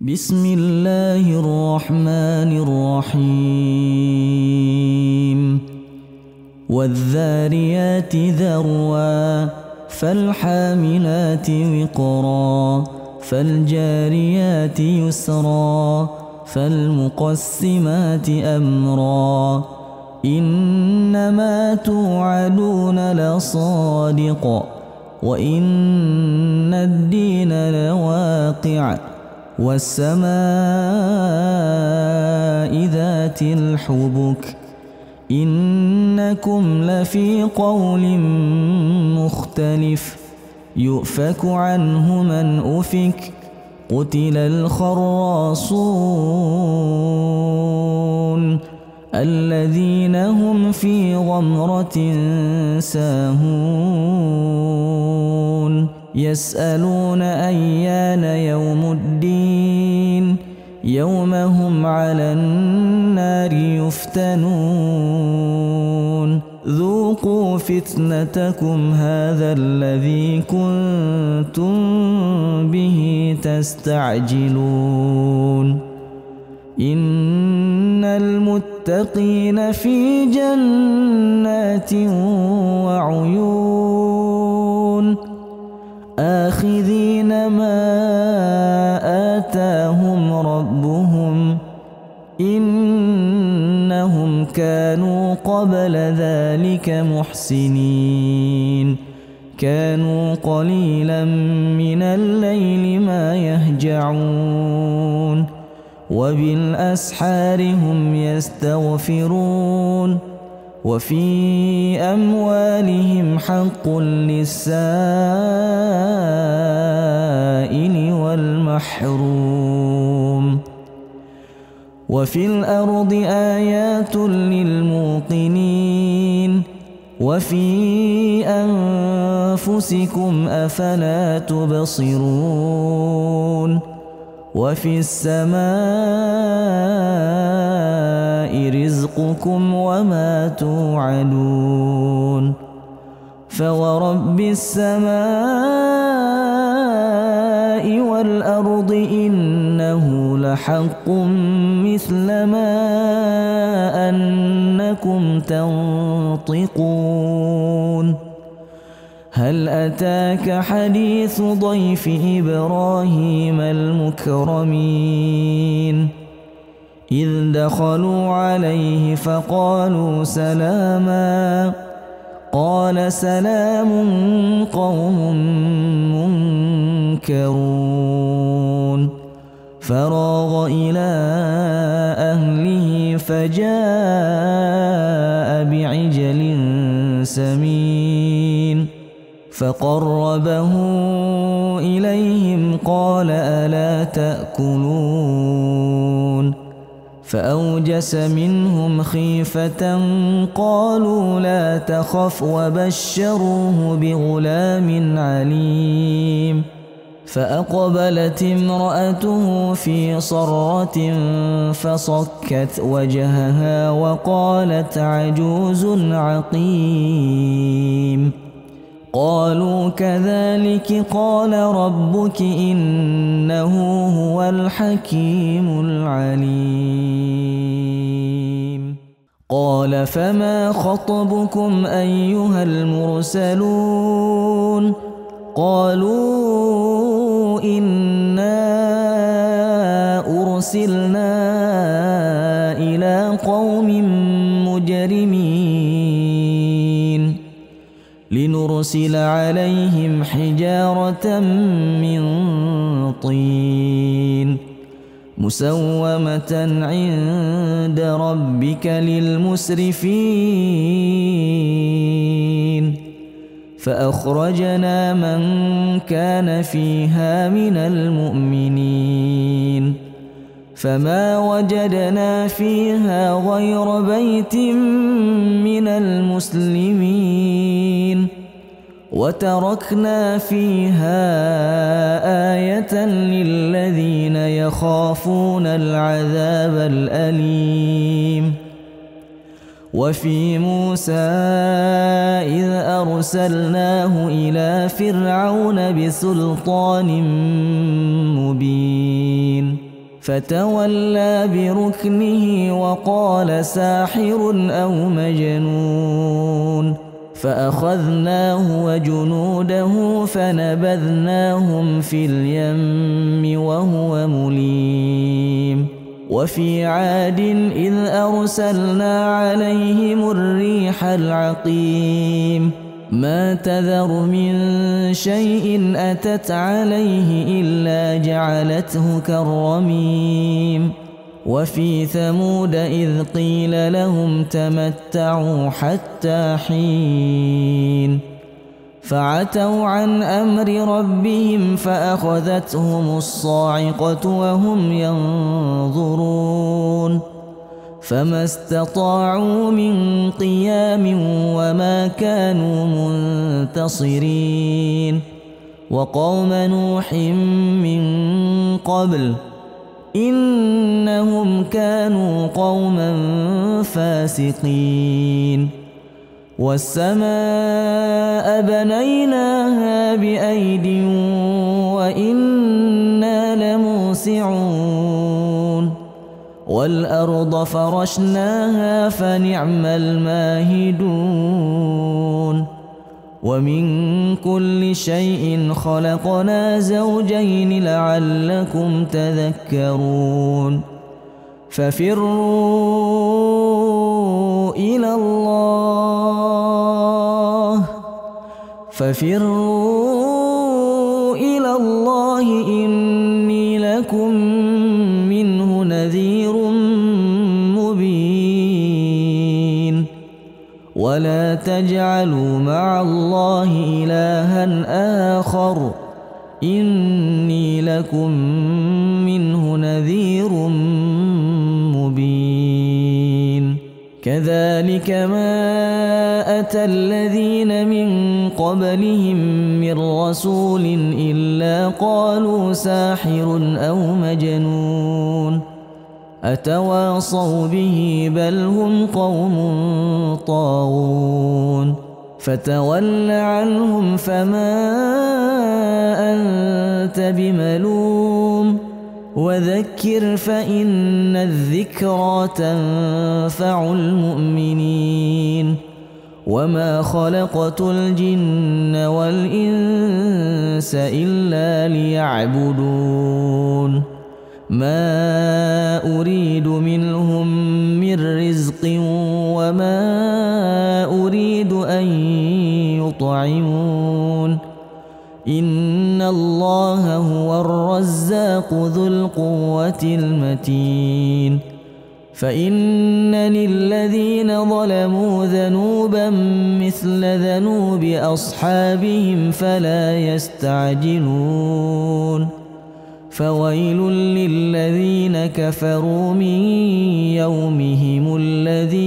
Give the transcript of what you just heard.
بسم الله الرحمن الرحيم والذاريات ذروا فالحاملات وقرا فالجاريات يسرا فالمقسمات أمرا إنما توعدون لصادق وإن الدين لواقع والسماء ذات الحبك إنكم لفي قول مختلف يؤفك عنه من أفك قتل الخراصون الذين هم في غمرة ساهون يسألون أيان يوم الدين يوم هم على النار يفتنون ذوقوا فتنتكم هذا الذي كنتم به تستعجلون إن المتقين في جنات وعيون آخذين ما آتاهم ربهم إنهم كانوا قبل ذلك محسنين كانوا قليلا من الليل ما يهجعون وبالأسحار هم يستغفرون وفي أموالهم حق للسائل والمحروم وفي الأرض آيات للموقنين وفي أنفسكم أفلا تبصرون وفي السماء رزقكم وما توعدون فورب السماء والأرض إنه لحق مثل ما أنكم تنطقون هل أتاك حديث ضيف إبراهيم المكرمين إذ دخلوا عليه فقالوا سلاما قال سلام قوم منكرون فراغ إلى أهله فجاء بعجل سمين فقربه إليهم قال ألا تأكلون فأوجس منهم خيفة قالوا لا تخف وبشروه بغلام عليم فأقبلت امرأته في صرة فصكت وجهها وقالت عجوز عقيم قالوا كذلك قال ربك إنه هو الحكيم العليم قال فما خطبكم أيها المرسلون قالوا إنا أرسلنا إلى قوم مجرمين لنرسل عليهم حجارة من طين مسومة عند ربك للمسرفين فأخرجنا من كان فيها من المؤمنين فما وجدنا فيها غير بيت من المسلمين وتركنا فيها آية للذين يخافون العذاب الأليم وفي موسى إذ أرسلناه إلى فرعون بسلطان مبين فتولى بركنه وقال ساحر أو مجنون فأخذناه وجنوده فنبذناهم في اليم وهو مليم وفي عاد إذ أرسلنا عليهم الريح العقيم ما تذر من شيء أتت عليه إلا جعلته كالرميم وفي ثمود إذ قيل لهم تمتعوا حتى حين فعتوا عن أمر ربهم فأخذتهم الصاعقة وهم ينظرون فما استطاعوا من قيام وما كانوا منتصرين وقوم نوح من قبل إنهم كانوا قوما فاسقين والسماء بنيناها بأيد وإنا لموسعون والأرض فرشناها فنعم الماهدون ومن كل شيء خلقنا زوجين لعلكم تذكرون ففروا إلى الله إني لكم منه نذير مبين ولا تجعلوا مع الله إلها آخر إني لكم منه نذير مبين كذلك ما أتى الذين من قبلهم من رسول إلا قالوا ساحر أو مجنون أتواصوا به بل هم قوم طاغون فتول عنهم فما أنت بملوم وذكر فإن الذكرى تنفع المؤمنين وما خلقت الجن والإنس إلا ليعبدون ما أريد منهم من رزق وما أريد أن يطعمون إن الله هو الرزاق ذو القوة المتين فإن للذين ظلموا ذنوبا مثل ذنوب أصحابهم فلا يستعجلون فويل للذين كفروا من يومهم الذي